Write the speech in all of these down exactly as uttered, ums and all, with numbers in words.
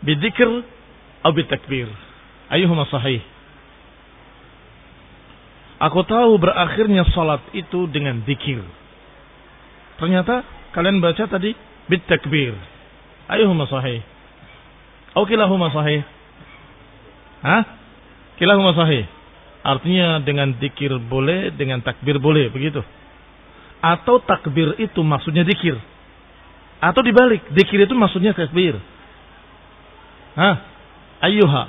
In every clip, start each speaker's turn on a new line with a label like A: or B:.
A: bidzikr atau bitakbir? Ayyuhuma sahih? Aku tahu berakhirnya salat itu dengan zikir. Ternyata kalian baca tadi bitakbir. Ayyuhuma sahih? Atau kilahuma sahih? Hah? Kilahuma sahih. Artinya dengan zikir boleh, dengan takbir boleh, begitu. Atau takbir itu maksudnya zikir. Atau dibalik, zikir itu maksudnya takbir. Hah? Ayyuha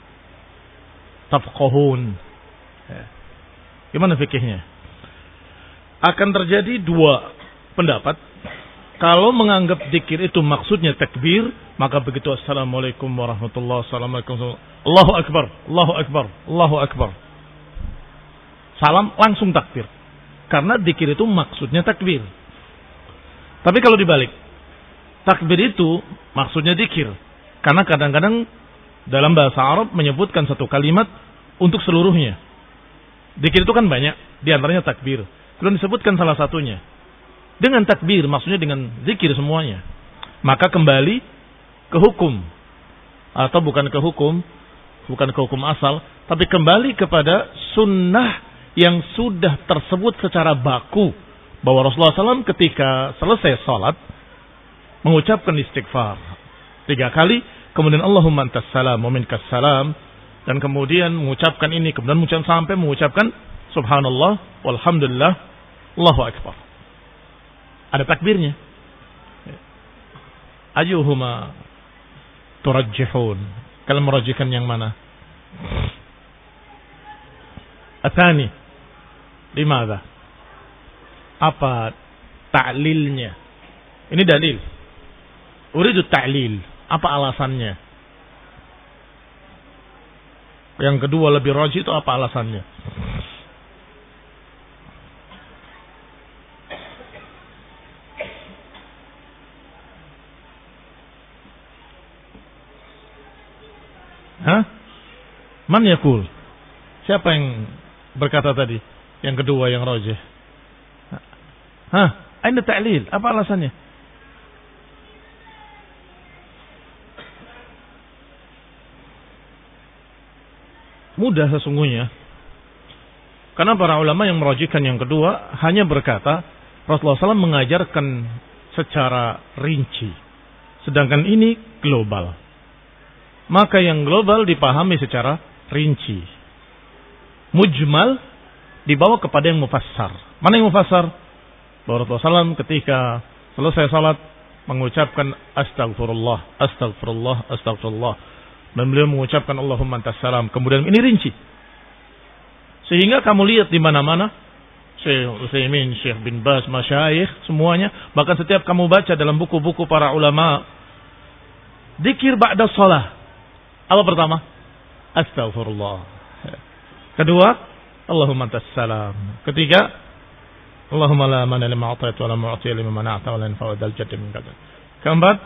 A: tafqahun. Gimana fikihnya? Akan terjadi dua pendapat. Kalau menganggap zikir itu maksudnya takbir, maka begitu assalamualaikum warahmatullahi wabarakatuh, Allahu akbar, Allahu akbar, Allahu akbar, salam langsung takbir. Karena zikir itu maksudnya takbir. Tapi kalau dibalik, takbir itu maksudnya zikir. Karena kadang-kadang dalam bahasa Arab menyebutkan satu kalimat untuk seluruhnya. Zikir itu kan banyak, diantaranya takbir. Belum disebutkan salah satunya. Dengan takbir, maksudnya dengan zikir semuanya. Maka kembali ke hukum. Atau bukan ke hukum, bukan ke hukum asal, tapi kembali kepada sunnah yang sudah tersebut secara baku. Bahwa Rasulullah shallallahu alaihi wasallam ketika selesai salat, mengucapkan istighfar tiga kali, kemudian Allahumma antas salam wa minkas salam, dan kemudian mengucapkan ini, kemudian mengucapkan sampai mengucapkan subhanallah walhamdulillah Allahu akbar. Ada takbirnya. Ayyuhuma turajjihun? Kalian merajihkan yang mana? Atsani. Limadha? Apa ta'lilnya? Ini dalil. Uridu ta'lil. Apa alasannya? Yang kedua lebih rajih itu apa alasannya? Hah? Man yaqul? Siapa yang berkata tadi? Yang kedua yang rajih. Hah? Aina ta'lil? Apa alasannya? Mudah sesungguhnya. Karena para ulama yang merajihkan yang kedua hanya berkata Rasulullah shallallahu alaihi wasallam mengajarkan secara rinci. Sedangkan ini global. Maka yang global dipahami secara rinci. Mujmal dibawa kepada yang mufassar. Mana yang mufassar? Bahwa Rasulullah shallallahu alaihi wasallam ketika selesai salat mengucapkan astagfirullah, astagfirullah, astagfirullah. Dan beliau mengucapkan Allahumma antas salam. Kemudian ini rinci. Sehingga kamu lihat di mana-mana Syekh Utsaimin, Syekh bin Baz, masyayikh semuanya, bahkan setiap kamu baca dalam buku-buku para ulama, zikir ba'da shalah. Apa pertama? Astaghfirullah. Kedua, Allahumma antas salam. Ketiga, Allahumma la mana lima a'tayta wa la mu'tiya lima mana'ta wa la yanfa'u dzal jaddi minkal jadd. Keempat,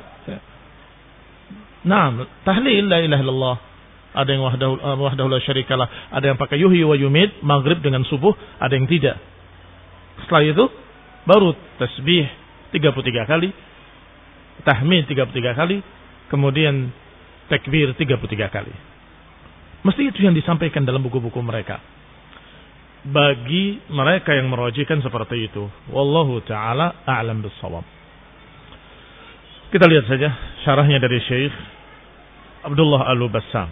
A: Naam, tahlil la ilaha illallah. Ada yang wahdahu, wahdahu la syarikalah, ada yang pakai yuhyi wa yumit, maghrib dengan subuh, ada yang tidak. Setelah itu baru tasbih tiga puluh tiga kali, tahmid tiga puluh tiga kali, kemudian takbir tiga puluh tiga kali. Mesti itu yang disampaikan dalam buku-buku mereka. Bagi mereka yang merajihkan seperti itu, wallahu taala a'lam bis-shawab. Kita lihat saja syarahnya dari Syekh Abdullah Al-Bassam.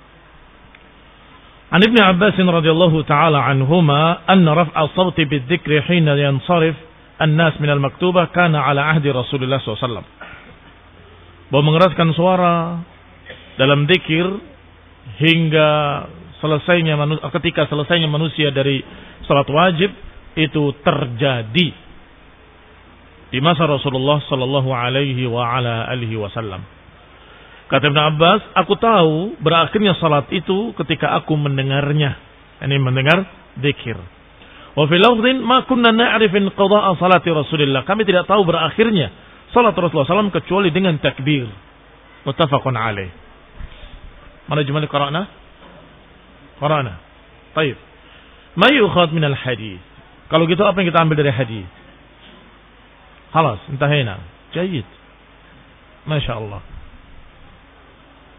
A: An Ibn Abbas radhiyallahu ta'ala anhuma anna raf'a as-sawti bidh-dhikri hina yansarif an-nas min al-maktubah kana ala ahdi Rasulullah sallallahu alaihi wasallam. Bahwa mengeraskan suara dalam zikir hingga selesainya manusia, ketika selesainya manusia dari salat wajib itu terjadi di masa Rasulullah sallallahu alaihi wa ala alihi wasallam. Kata Ibn Abbas, aku tahu berakhirnya salat itu ketika aku mendengarnya. Ini mendengar zikir. Wa fil lafdhin ma kunna na'rif inqidha'a salati Rasulillah. Kami tidak tahu berakhirnya salat Rasulullah sallallahu alaihi wasallam kecuali dengan takbir. Muttafaqun alaih. Mana jumlah qara'na? Qara'na. Baik. Ma yu'khadh min al-hadis. Kalau gitu apa yang kita ambil dari hadis? خلاص انتهينا جيد ما شاء الله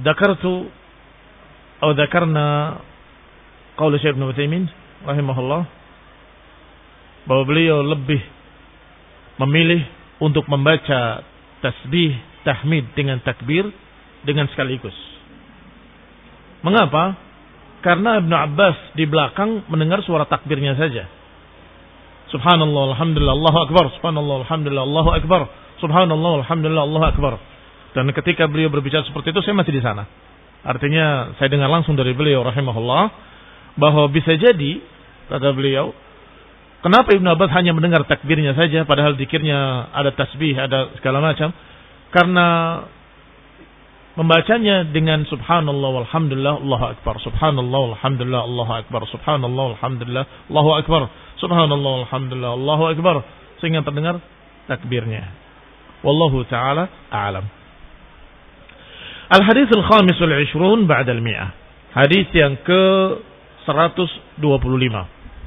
A: Dzakartu atau dzakarna qaul Syekh Ibnu Utsaimin rahimahullah bahwa beliau lebih memilih untuk membaca tasbih tahmid dengan takbir dengan sekaligus. Mengapa? Karena Ibnu Abbas di belakang mendengar suara takbirnya saja. Subhanallah, alhamdulillah, Allahu akbar. Subhanallah, alhamdulillah, Allahu akbar. Subhanallah, alhamdulillah, Allahu akbar. Dan ketika beliau berbicara seperti itu, saya masih di sana. Artinya saya dengar langsung dari beliau rahimahullah bahwa bisa jadi kata beliau, kenapa Ibnu Abbas hanya mendengar takbirnya saja padahal zikirnya ada tasbih, ada segala macam? Karena membacanya dengan subhanallah walhamdulillah Allahu akbar, subhanallah walhamdulillah Allahu akbar, subhanallah walhamdulillah Allahu akbar, subhanallah walhamdulillah Allahu akbar, sehingga terdengar takbirnya. Wallahu taala a'lam. Al-hadits al-khamis wal-ishrun ba'da al-mi'ah. Hadis yang ke seratus dua puluh lima.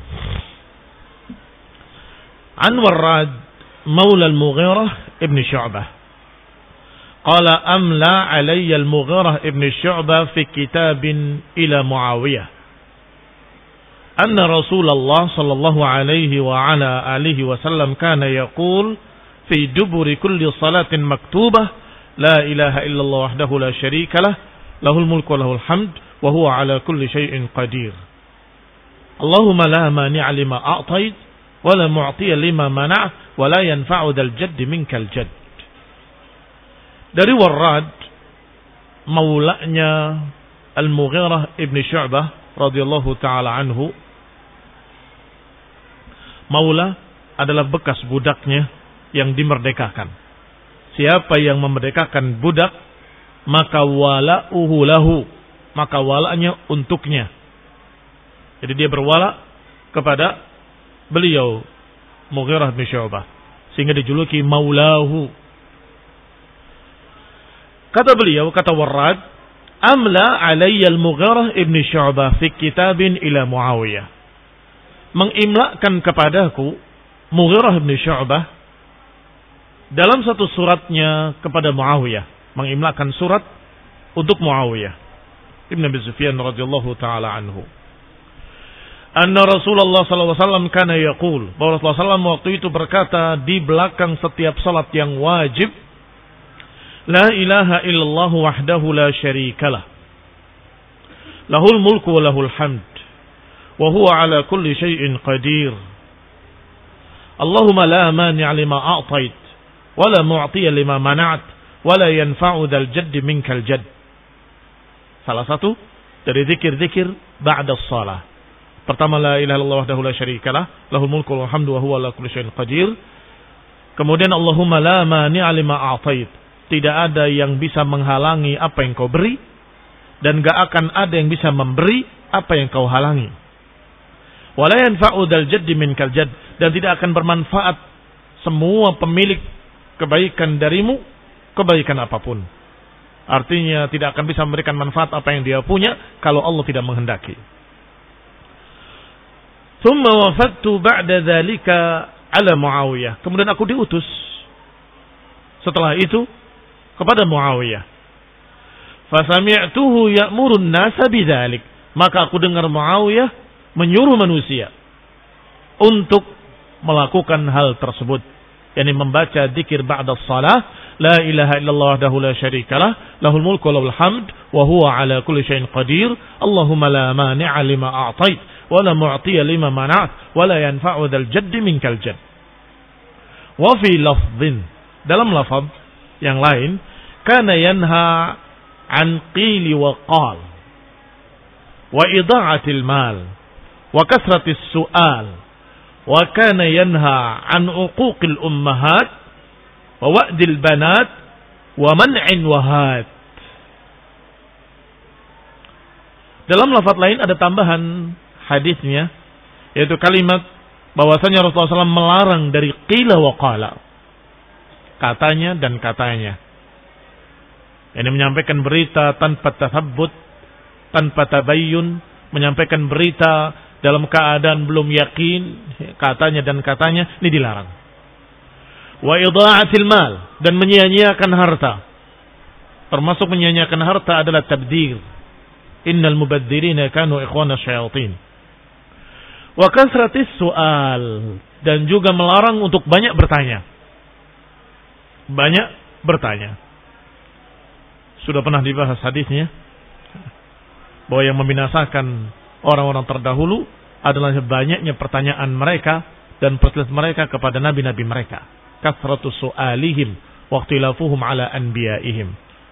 A: An Warrad maula al-Mughirah ibn Syu'bah. Qala amla alayya al-Mughirah ibn Syu'bah fi kitabin ila Muawiyah. Anna Rasulullah sallallahu alaihi wa ala alihi wa sallam kana yaqul fi duburi kulli salatin maktubah la ilaha illallah wahdahu la syarika lah lahul mulku wa lahul hamd wa huwa ala kulli syai'in qadir. Allahumma la mani'a lima a'tait wa la mu'tiya lima mana' wa la yanfa'u dzal jadd minkal jadd. Dari Warrad maulanya Al-Mughirah ibn Syu'bah radhiyallahu taala anhu. Maula adalah bekas budaknya yang dimerdekakan. Siapa yang memerdekakan budak, maka wala'uhu lahu, maka wala'nya untuknya. Jadi dia berwala kepada beliau Mughirah bin Syu'bah, sehingga dijuluki maulahu. Kata beliau, kata Warrad, amla alayya al-Mughirah ibn Syu'bah fi kitabin ila Muawiyah. Mengimlakan kepadaku Mughirah bin Syu'bah dalam satu suratnya kepada Muawiyah, mengimlakan surat untuk Muawiyah Ibn Abi Sufyan radhiyallahu taala anhu. Anna Rasulullah sallallahu alaihi wasallam kana yaqul, bahwa Rasulullah sallallahu alaihi wasallam waktu itu berkata di belakang setiap salat yang wajib, la ilaha illallah wahdahu la syarikalah, lahul mulku wa lahul hamd, wa huwa ala kulli syai'in qadir. Allahumma la mani'a lima a'tait wala mu'tiya lima mana'at wala yanfa'u dzal jadd minkal jadd. Salah satu dari zikir-zikir ba'da shalah. Pertama, la ilaha illallah wahdahu la syarikalah, lahul mulku wal hamdu wa huwa ala kulli syai'in qadir. Kemudian Allahumma la mani'a lima a'tait, tidak ada yang bisa menghalangi apa yang kau beri dan enggak akan ada yang bisa memberi apa yang kau halangi. Wala yanfa'u dzal jadd minkal jadd, dan tidak akan bermanfaat semua pemilik kebaikan darimu, kebaikan apapun. Artinya tidak akan bisa memberikan manfaat apa yang dia punya kalau Allah tidak menghendaki. Thumma wafadtu ba'da dzalika ala Muawiyah. Kemudian aku diutus setelah itu kepada Muawiyah. Fasami'tuhu ya'murun nasa bidzalik. Maka aku dengar Muawiyah menyuruh manusia untuk melakukan hal tersebut. Yani membaca zikir ba'da shalah, la ilaha illallah wahdahu la syarikalah, lahul mulku wa lahul hamd, wa huwa ala kulli syai'in qadir. Allahumma la mani'a lima a'tait, wa la mu'tiya lima mana'at, wa la yanfa'u dzal jadd minkal jadd. Wa fi lafdhin, dalam lafaz yang lain, kana yanha an qili wa qal, wa ida'atil mal, wa kasratis su'al, wa kana yanha an uquqil ummahat wa wa'dil banat wa man'in wahat. Dalam lafaz lain ada tambahan hadisnya, yaitu kalimat bahwasanya Rasulullah shallallahu alaihi wasallam melarang dari qila wa qala, katanya dan katanya. Ini menyampaikan berita tanpa tathabbut, tanpa tabayyun, menyampaikan berita dalam keadaan belum yakin, katanya dan katanya, ini dilarang. Wa idha'atil mal, dan menyia-nyiakan harta. termasuk menyia-nyiakan harta adalah tabdzir. Innal mubadzirina kanu ikhwana syayatin. Wa kasratis su'al, dan juga melarang untuk banyak bertanya. Banyak bertanya. Sudah pernah dibahas hadisnya bahwa yang membinasakan orang-orang terdahulu adalah banyaknya pertanyaan mereka dan perselisihan mereka kepada nabi-nabi mereka. Kasratus su'alihim wa ikhtilafuhum ala anbiya'ihim.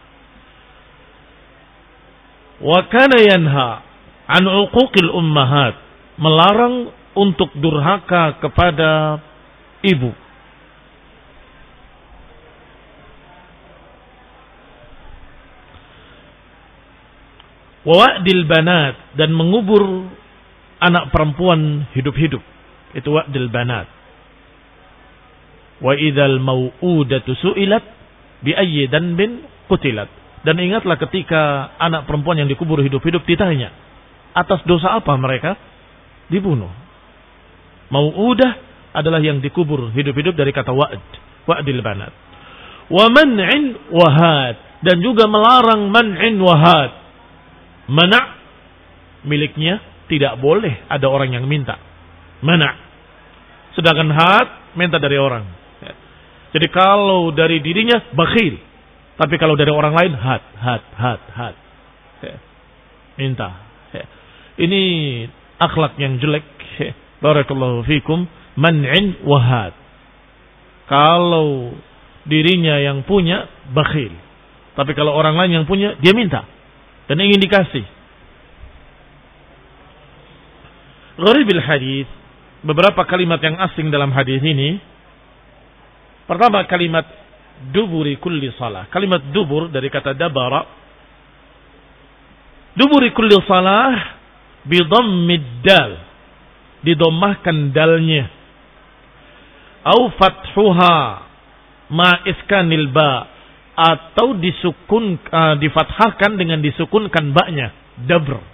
A: Wa kana yanha an uquqil ummahat, melarang untuk durhaka kepada ibu. Wa wa'dil banat, dan mengubur anak perempuan hidup-hidup. Itu wa'dil banat. Wa idzal mau'udatu su'ilat bi ayyi dhanbin qutilat. Dan ingatlah ketika anak perempuan yang dikubur hidup-hidup ditanya, atas dosa apa mereka dibunuh? Mau'udah adalah yang dikubur hidup-hidup dari kata wa'd, wa'dil banat. Wa man'in wahad, dan juga melarang man'in wahad. Mana' miliknya tidak boleh ada orang yang minta. Mana'. Sedangkan had minta dari orang. Jadi kalau dari dirinya bakhil. Tapi kalau dari orang lain, had, had, had, had. Minta. Ini akhlak yang jelek. Barakallahu fikum. Man'in wahad. Kalau dirinya yang punya, bakhil. Tapi kalau orang lain yang punya, dia minta. Dan ingin dikasih. Gharibil hadis. Beberapa kalimat yang asing dalam hadis ini. Pertama kalimat duburi kulli salah. Kalimat dubur dari kata dabara. Duburi kulli salah bidhammid dal. Didommahkan dalnya. Au fathuha ma iskanil ba. Atau disukun uh, difathahkan dengan disukunkan ba-nya. Dabr.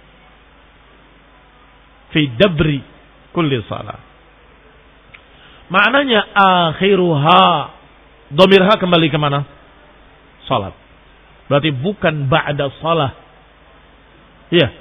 A: Fi dabri kulli salah. Maknanya akhiruha. Dhamirha kembali ke mana? Salat. Berarti bukan ba'da salah. Iya.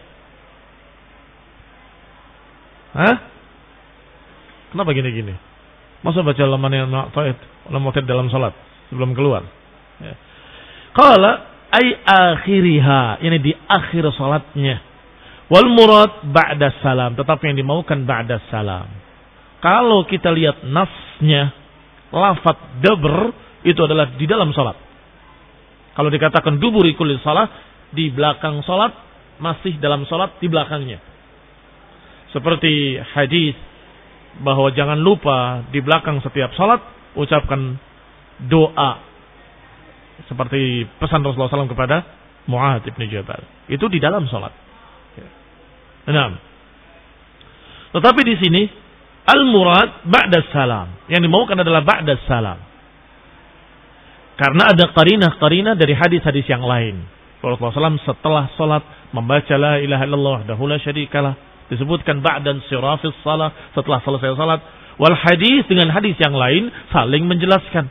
A: Hah? Kenapa gini-gini? Masa baca laman yang ta'id, lam ta'id dalam salat sebelum keluar? Ya. Qala ay akhiriha, ini di akhir salatnya. Wal murad ba'da salam, tetapi yang dimaukan ba'da salam. Kalau kita lihat nasnya, lafaz dabr itu adalah di dalam salat. Kalau dikatakan duburi kulli salat, di belakang salat, masih dalam salat di belakangnya. Seperti hadis bahwa jangan lupa di belakang setiap salat ucapkan doa. Seperti pesan Rasulullah shallallahu alaihi wasallam kepada Mu'adz bin Jabal. Itu di dalam salat. Enam. Tetapi di sini al-murad ba'da salam. Yang dimaukan adalah ba'da salam. Karena ada qarinah-qarinah dari hadis-hadis yang lain. Rasulullah shallallahu alaihi wasallam setelah salat membaca la ilaha illallah wahdahu la syarikalah. Disebutkan ba'da sirafis salat, setelah selesai salat. Wal hadis dengan hadis yang lain saling menjelaskan.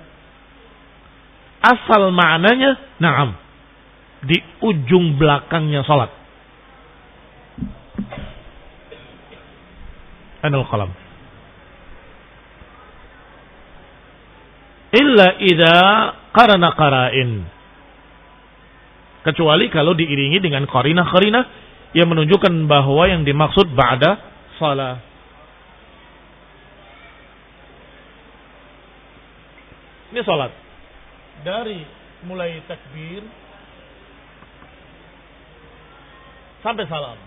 A: Asal maknanya, na'am, di ujung belakangnya salat. Anal qalam. Illa idza qarana qara'in. Kecuali kalau diiringi dengan qarinah-qarinah yang menunjukkan bahwa yang dimaksud ba'da salat. Ini salat. Dari mulai takbir sampai salam.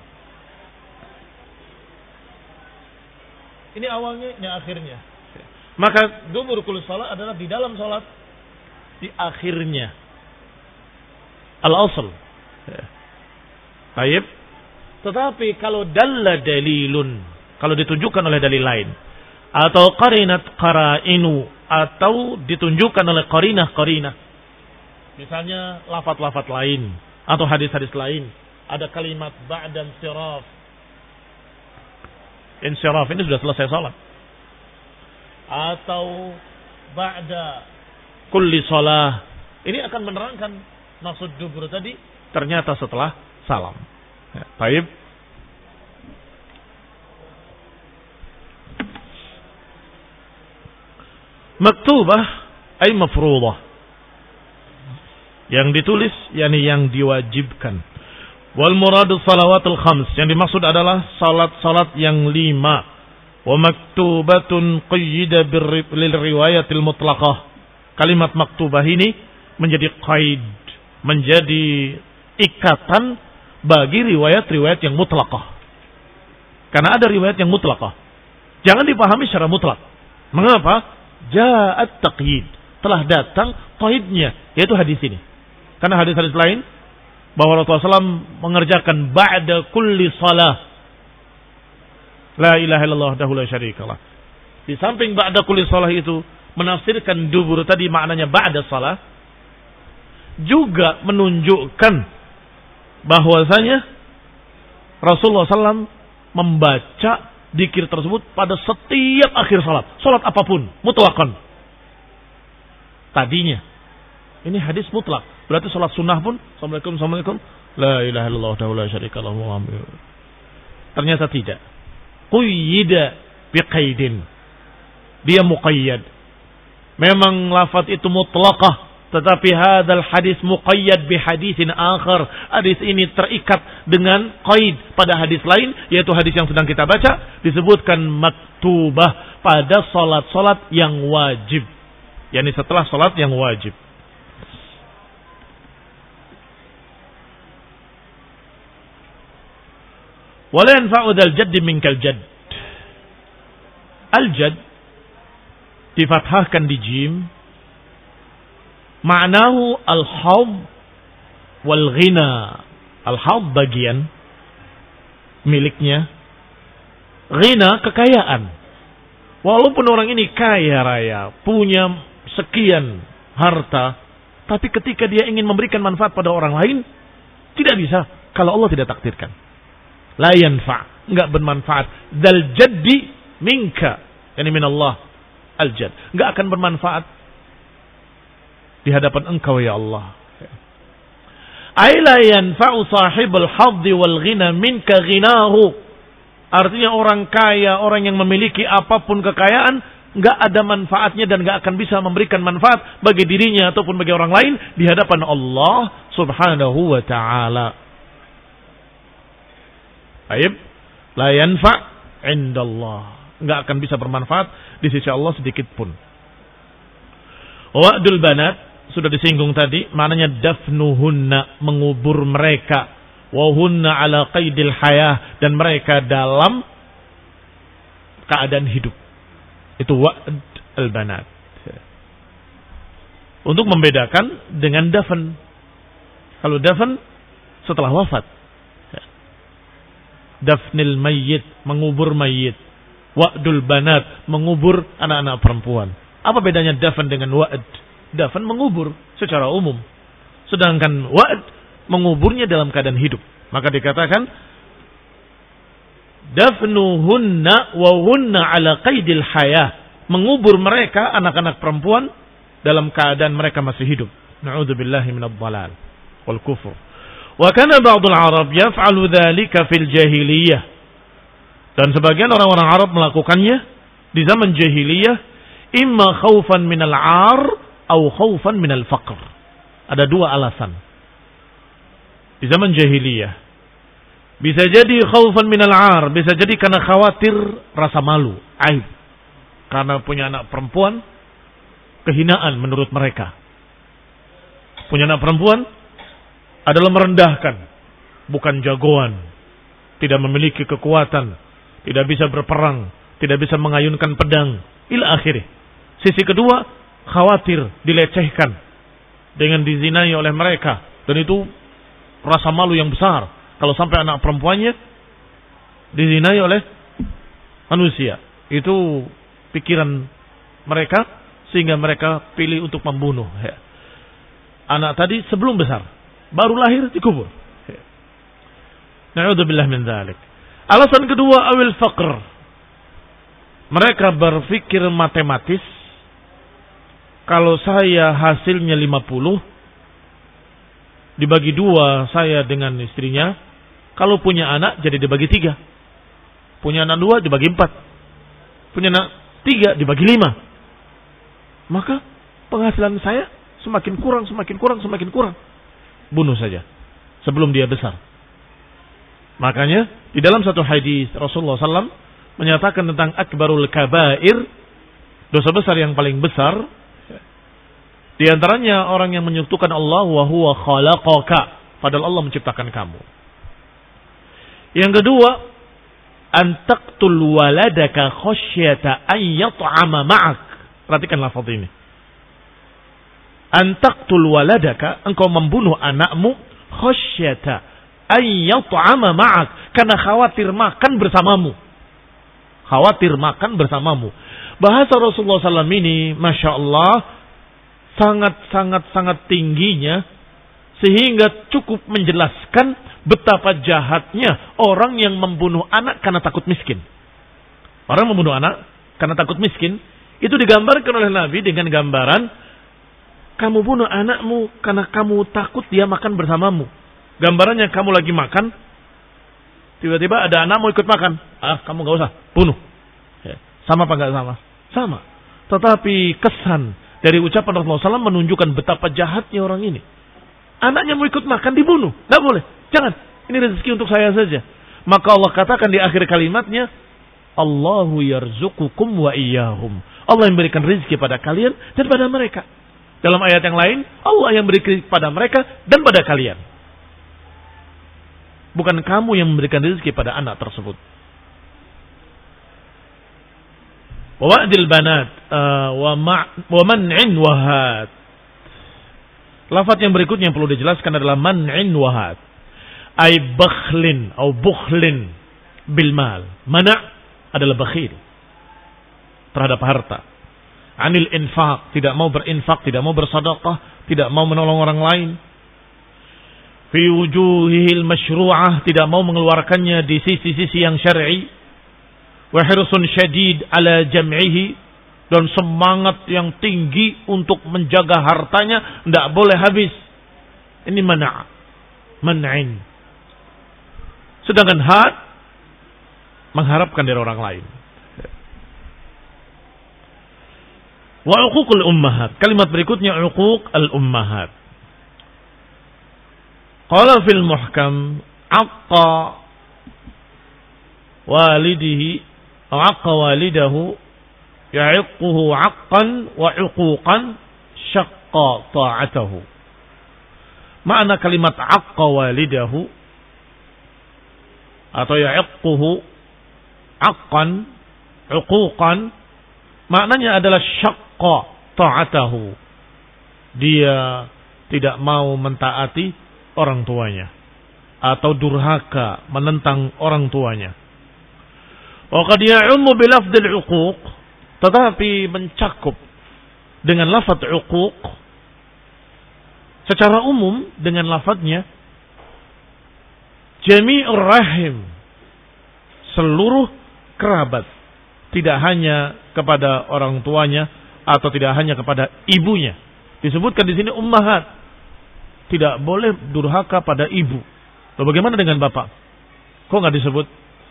A: Ini awalnya, ini akhirnya. Maka dubur kulli salat adalah di dalam salat, di akhirnya. Al-asl. Baik. Tetapi kalau dalla dalilun, kalau ditunjukkan oleh dalil lain, atau qarinat qara'inu, atau ditunjukkan oleh qarinah-qarinah, misalnya lafaz-lafaz lain atau hadis-hadis lain, ada kalimat ba'da insiraf. Insiraf ini sudah selesai salat. Atau ba'da kulli salah. Ini akan menerangkan maksud dubur tadi ternyata setelah salam. Ya, baik. Maktubah ay mafruḍah. Yang ditulis yakni yang diwajibkan. Wal muradu salawatul khams, yang dimaksud adalah salat-salat yang lima. Wa maktubatun qayyida bil riwayatil mutlaqah. Kalimat maktubah ini menjadi qaid, menjadi ikatan bagi riwayat-riwayat yang mutlaqah. Karena ada riwayat yang mutlaqah. Jangan dipahami secara mutlak. Mengapa? Ja'at taqyid, telah datang qaidnya, yaitu hadis ini. Karena hadis-hadis lain bahwa Rasulullah shallallahu alaihi wasallam mengerjakan ba'da kulli salah la ilaha illallah wahdahu la syarikalah. Di samping ba'da kulli salah itu menafsirkan dubur tadi maknanya ba'da salah, juga menunjukkan bahwasanya Rasulullah shallallahu alaihi wasallam membaca dzikir tersebut pada setiap akhir salat, salat apapun, mutlaqan. Tadinya ini hadis mutlak, berarti salat sunnah pun assalamualaikum assalamualaikum la ilaha illallah wahdahu la syarikalah. Ternyata tidak. Quyida biqaidin, dia muqayyad. Memang lafaz itu mutlaqah, tetapi hadzal hadis muqayyad bi hadisin akhar. Hadis ini terikat dengan qaid pada hadis lain, yaitu hadis yang sedang kita baca, disebutkan maktubah pada salat-salat yang wajib. yakni setelah salat yang wajib. Wala yanfa'u dzal jadd minkal jadd. Al-jadd difathahkan di jim, ma'nahu al-hawd wal ghina. Al-hawd bagian miliknya, ghina kekayaan. Walaupun orang ini kaya raya, punya sekian harta, tapi ketika dia ingin memberikan manfaat pada orang lain, tidak bisa kalau Allah tidak takdirkan. La yanfa', enggak bermanfaat. Dal jaddi minka, yani min Allah. Al-jadd, enggak akan bermanfaat di hadapan engkau ya Allah. Ay la yanfa'u sahibul haddi wal ghina minka ghinahu. Artinya orang kaya, orang yang memiliki apapun kekayaan, enggak ada manfaatnya dan enggak akan bisa memberikan manfaat bagi dirinya ataupun bagi orang lain di hadapan Allah Subhanahu wa ta'ala. Baik, la yanfa' indallah, enggak akan bisa bermanfaat di sisi Allah sedikit pun. Wa'dul banat sudah disinggung tadi, maknanya dafnuhunna, mengubur mereka. Wa hunna ala qaidil hayah, dan mereka dalam keadaan hidup. Itu wa'd al-banat. Untuk membedakan dengan dafn. Kalau dafn setelah wafat. Dafnil mayyit, mengubur mayyit. Wa'dul banat, mengubur anak-anak perempuan. Apa bedanya dafn dengan wa'd? Dafn mengubur secara umum. Sedangkan wa'd menguburnya dalam keadaan hidup. Maka dikatakan dafnuhunna wa hunna ala qaidil hayah, mengubur mereka anak-anak perempuan dalam keadaan mereka masih hidup. Na'udzubillahi minadh dhalal wal kufur. Wa kana ba'dul Arab yaf'alu dzalika fil jahiliyah. Dan sebagian orang-orang Arab melakukannya di zaman jahiliyah, imma khaufan minal 'ar atau khaufan minal faqr. Ada dua alasan. Di zaman jahiliyah, bisa jadi khaufan minal 'ar, bisa jadi karena khawatir rasa malu, aib. Karena punya anak perempuan, kehinaan menurut mereka. Punya anak perempuan adalah merendahkan, bukan jagoan, tidak memiliki kekuatan, tidak bisa berperang, tidak bisa mengayunkan pedang, ila akhirih. Sisi kedua, khawatir dilecehkan dengan dizinai oleh mereka, dan itu rasa malu yang besar kalau sampai anak perempuannya dizinai oleh manusia. Itu pikiran mereka sehingga mereka pilih untuk membunuh anak tadi sebelum besar, baru lahir dikubur. Na'udzubillah min dzalik. Alasan kedua, awil faqr. Mereka berpikir matematis, kalau saya hasilnya lima puluh, dibagi dua saya dengan istrinya. Kalau punya anak jadi dibagi tiga. Punya anak dua dibagi empat. Punya anak tiga dibagi lima. Maka penghasilan saya semakin kurang, semakin kurang, semakin kurang. Bunuh saja sebelum dia besar. Makanya di dalam satu hadis Rasulullah sallallahu alaihi wasallam menyatakan tentang akbarul kabair, dosa besar yang paling besar. Di antaranya orang yang menyekutukan Allah wa huwa khalaqaka, padahal Allah menciptakan kamu. Yang kedua, an taqtul waladaka khasyata an yat'ama ma'ak. Perhatikan lafaz ini. An taqtul waladaka, engkau membunuh anakmu khasyata an yat'ama ma'ak, karena khawatir makan bersamamu. Khawatir makan bersamamu. Bahasa Rasulullah sallallahu alaihi wasallam ini, Masya Allah, sangat-sangat-sangat tingginya, sehingga cukup menjelaskan betapa jahatnya orang yang membunuh anak karena takut miskin. Orang membunuh anak karena takut miskin, itu digambarkan oleh Nabi dengan gambaran, kamu bunuh anakmu karena kamu takut dia makan bersamamu. Gambarannya kamu lagi makan, tiba-tiba ada anak mau ikut makan. Ah, kamu gak usah, bunuh. Ya. Sama apa gak sama? Sama. Tetapi kesan dari ucapan Rasulullah sallallahu alaihi wasallam menunjukkan betapa jahatnya orang ini. Anaknya mau ikut makan, dibunuh. Gak boleh. Jangan. Ini rezeki untuk saya saja. Maka Allah katakan di akhir kalimatnya, Allahu yarzuqukum wa iyyahum. Allah yang berikan rezeki pada kalian dan pada mereka. Dalam ayat yang lain, Allah yang berikan pada mereka dan pada kalian. Bukan kamu yang memberikan rezeki pada anak tersebut. Wa wa'dil banat uh, wa man'in wahat. Lafaz yang berikutnya yang perlu dijelaskan adalah man'in wahat. Ay bakhlin atau bukhlin bil mal. Mana' adalah bakhil terhadap harta. Anil infaq, tidak mau berinfak, tidak mau bersedekah, tidak mau menolong orang lain. Fi wujuhil masyru'ah, tidak mau mengeluarkannya di sisi-sisi yang syar'i. Wa hirsun syadid ala jam'ihi, dan semangat yang tinggi untuk menjaga hartanya, tidak boleh habis. Ini mana', man'in. Sedangkan had mengharapkan dari orang lain. Wa uququl ummahat. Kalimat berikutnya uquq al-ummahat. Qala fil muhkam aqqa walidihi aqqa walidahu ya'iquhu 'aqqan wa 'uquqan syaqqa ta'atahu. Makna kalimat aqqa walidahu atau ya'iquhu 'aqqan 'uquqan, maknanya adalah syaqqa ta'atahu. Dia tidak mau mentaati orang tuanya atau durhaka menentang orang tuanya. Wa qad ya'ummu bi lafdil 'uquq, tetapi mencakup dengan lafaz 'uquq secara umum dengan lafaznya jami'ur rahim, seluruh kerabat, tidak hanya kepada orang tuanya atau tidak hanya kepada ibunya. Disebutkan di sini ummahat, tidak boleh durhaka pada ibu. Lalu bagaimana dengan bapak? Kok nggak disebut?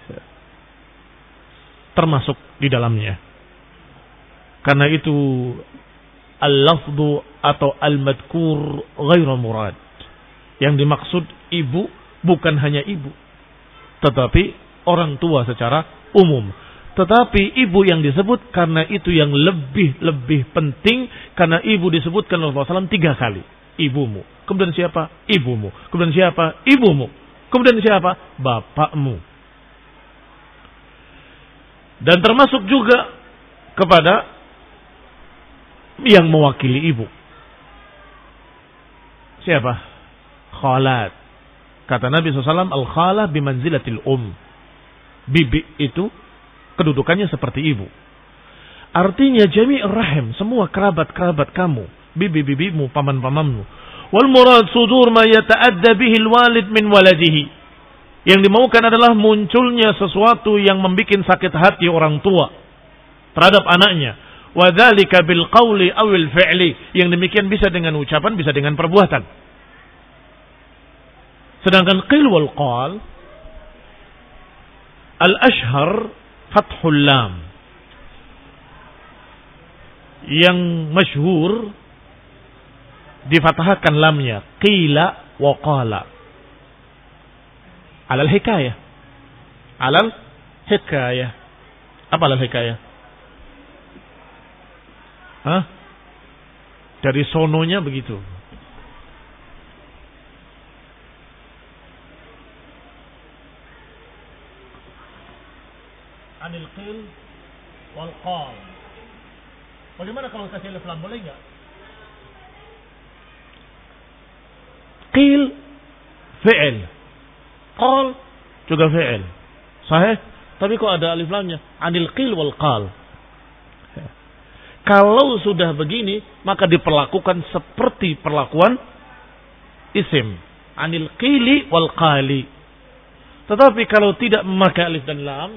A: Termasuk di dalamnya. Karena itu al-lafdu atau al-madkur ghairu murad. Yang dimaksud ibu bukan hanya ibu, tetapi orang tua secara umum. Tetapi ibu yang disebut karena itu yang lebih-lebih penting, karena ibu disebutkan oleh Rasulullah sallallahu alaihi wasallam tiga kali. Ibumu. Kemudian siapa? Ibumu. Kemudian siapa? Ibumu. Kemudian siapa? Bapakmu. Dan termasuk juga kepada yang mewakili ibu. Siapa? Khalat. Kata Nabi shallallahu alaihi wasallam, al-khalah bimanzilatil um. Bibi itu kedudukannya seperti ibu. Artinya jami'ur rahim, semua kerabat-kerabat kamu, bibi-bibimu, paman-pamanmu. Wal murad sudur ma yata'adda bihi al-walid min waladihi. Yang dimaukan adalah munculnya sesuatu yang membuat sakit hati orang tua terhadap anaknya. Wa dzalika bil qawli awil fi'li. Yang demikian bisa dengan ucapan, bisa dengan perbuatan. Sedangkan qil wal qal al-ashhar fathul lam. Yang masyhur difathahkan lamnya, qila wa qala. Alal hikayah. Alal hikayah. Apa alal hikayah? Hah? Dari sononya begitu. Anil qil wal qal. Bagaimana kalau kasih alif lam, boleh enggak? Qil fi'il, qal juga fi'il. Sahih? Tapi kok ada alif lamnya? Anil qil wal qal. Kalau sudah begini, maka diperlakukan seperti perlakuan isim. Anil qili wal qali. Tetapi kalau tidak memakai alif dan lam,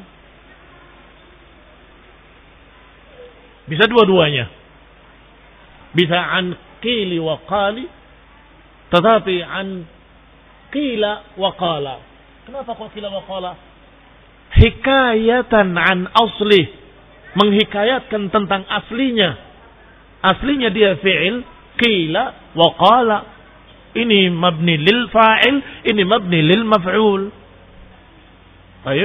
A: bisa dua-duanya. Bisa an qili wa qali, tetapi an qila wa qala. Kenapa kok qila wa qala? Hikayatan an asli, menghikayatkan tentang aslinya. Aslinya dia fi'il, qila wa qala. Ini mabni lil fa'il, ini mabni lil maf'ul. Baik.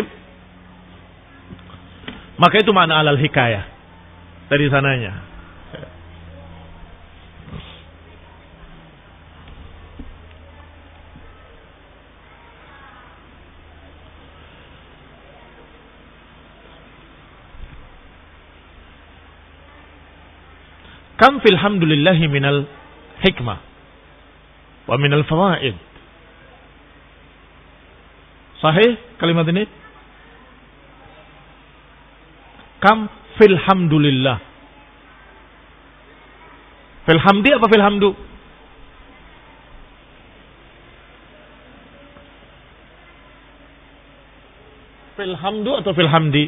A: Maka itu makna alal hikayah dari sananya. Kam fil hamdulillahi minal hikmah wa minal fawaid. Sahih kalimat ini? Kam fil hamdulillah. Fil hamdi apa fil hamdu? Fil hamdu atau fil hamdi?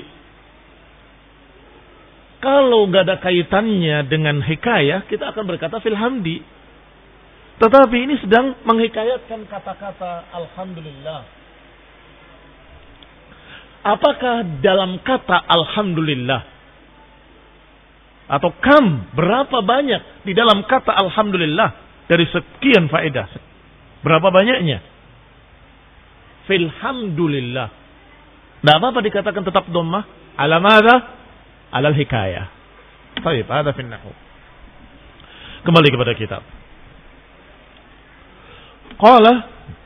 A: Kalau nggak ada kaitannya dengan hikayah, kita akan berkata fil hamdi. Tetapi ini sedang menghikayatkan kata-kata alhamdulillah. Apakah dalam kata alhamdulillah atau kam, berapa banyak di dalam kata alhamdulillah dari sekian faedah? Berapa banyaknya? Fil hamdulillah. Tidak apa-apa dikatakan tetap dhammah. Ala madza? Alal hikayah. Baik, ada fi nahwu. Kembali kepada kitab. Qala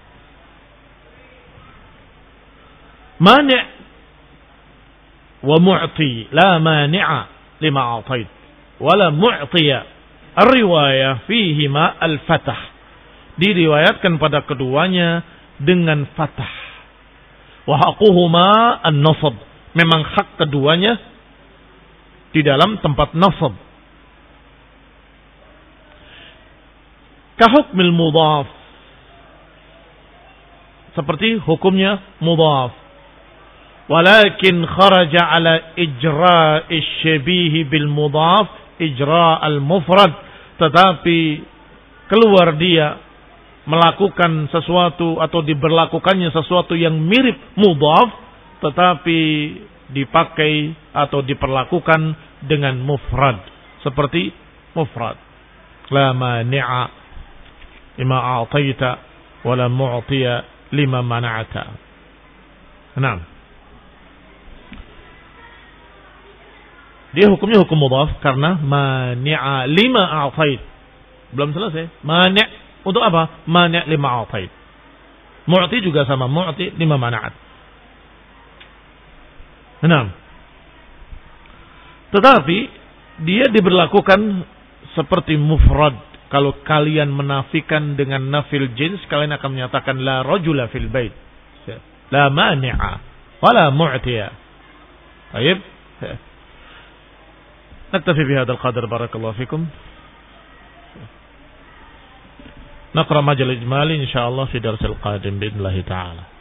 A: mani' wa mu'ti la mani'a lima a'tait wa la mu'tiya. Ar-riwayah fihima al-fath. Diriwayatkan pada keduanya dengan fathah. Wa haquhuma an-nasab. Memang hak keduanya di dalam tempat nasab. Kahukmil mudhaf, seperti hukumnya mudhaf. Walakin kharaja ala ijra'i syabihi bil mudhaf ijra' al mufrad, tetapi keluar dia melakukan sesuatu atau diberlakukannya sesuatu yang mirip mudhaf, tetapi dipakai atau diperlakukan dengan mufrad, seperti mufrad. La mani'a lima a'taita wa la mu'tiya lima mana'ata. Naam. Dia hukumnya hukum mudhaf karena mani'a lima a'tait. Belum selesai. Mani' untuk apa? Mani' lima a'tait. Mu'ti juga sama, mu'ti lima mana'at. Nah, tetapi dia diberlakukan seperti mufrad. Kalau kalian menafikan dengan nafil jins, kalian akan menyatakan la rajula fil bait, la mani'a, wala mu'tiya. Baik. Naktafi bihadzal qadar, barakallahu fikum. Naqra majal ijmali insyaallah fi darsil qadim biidznillah ta'ala.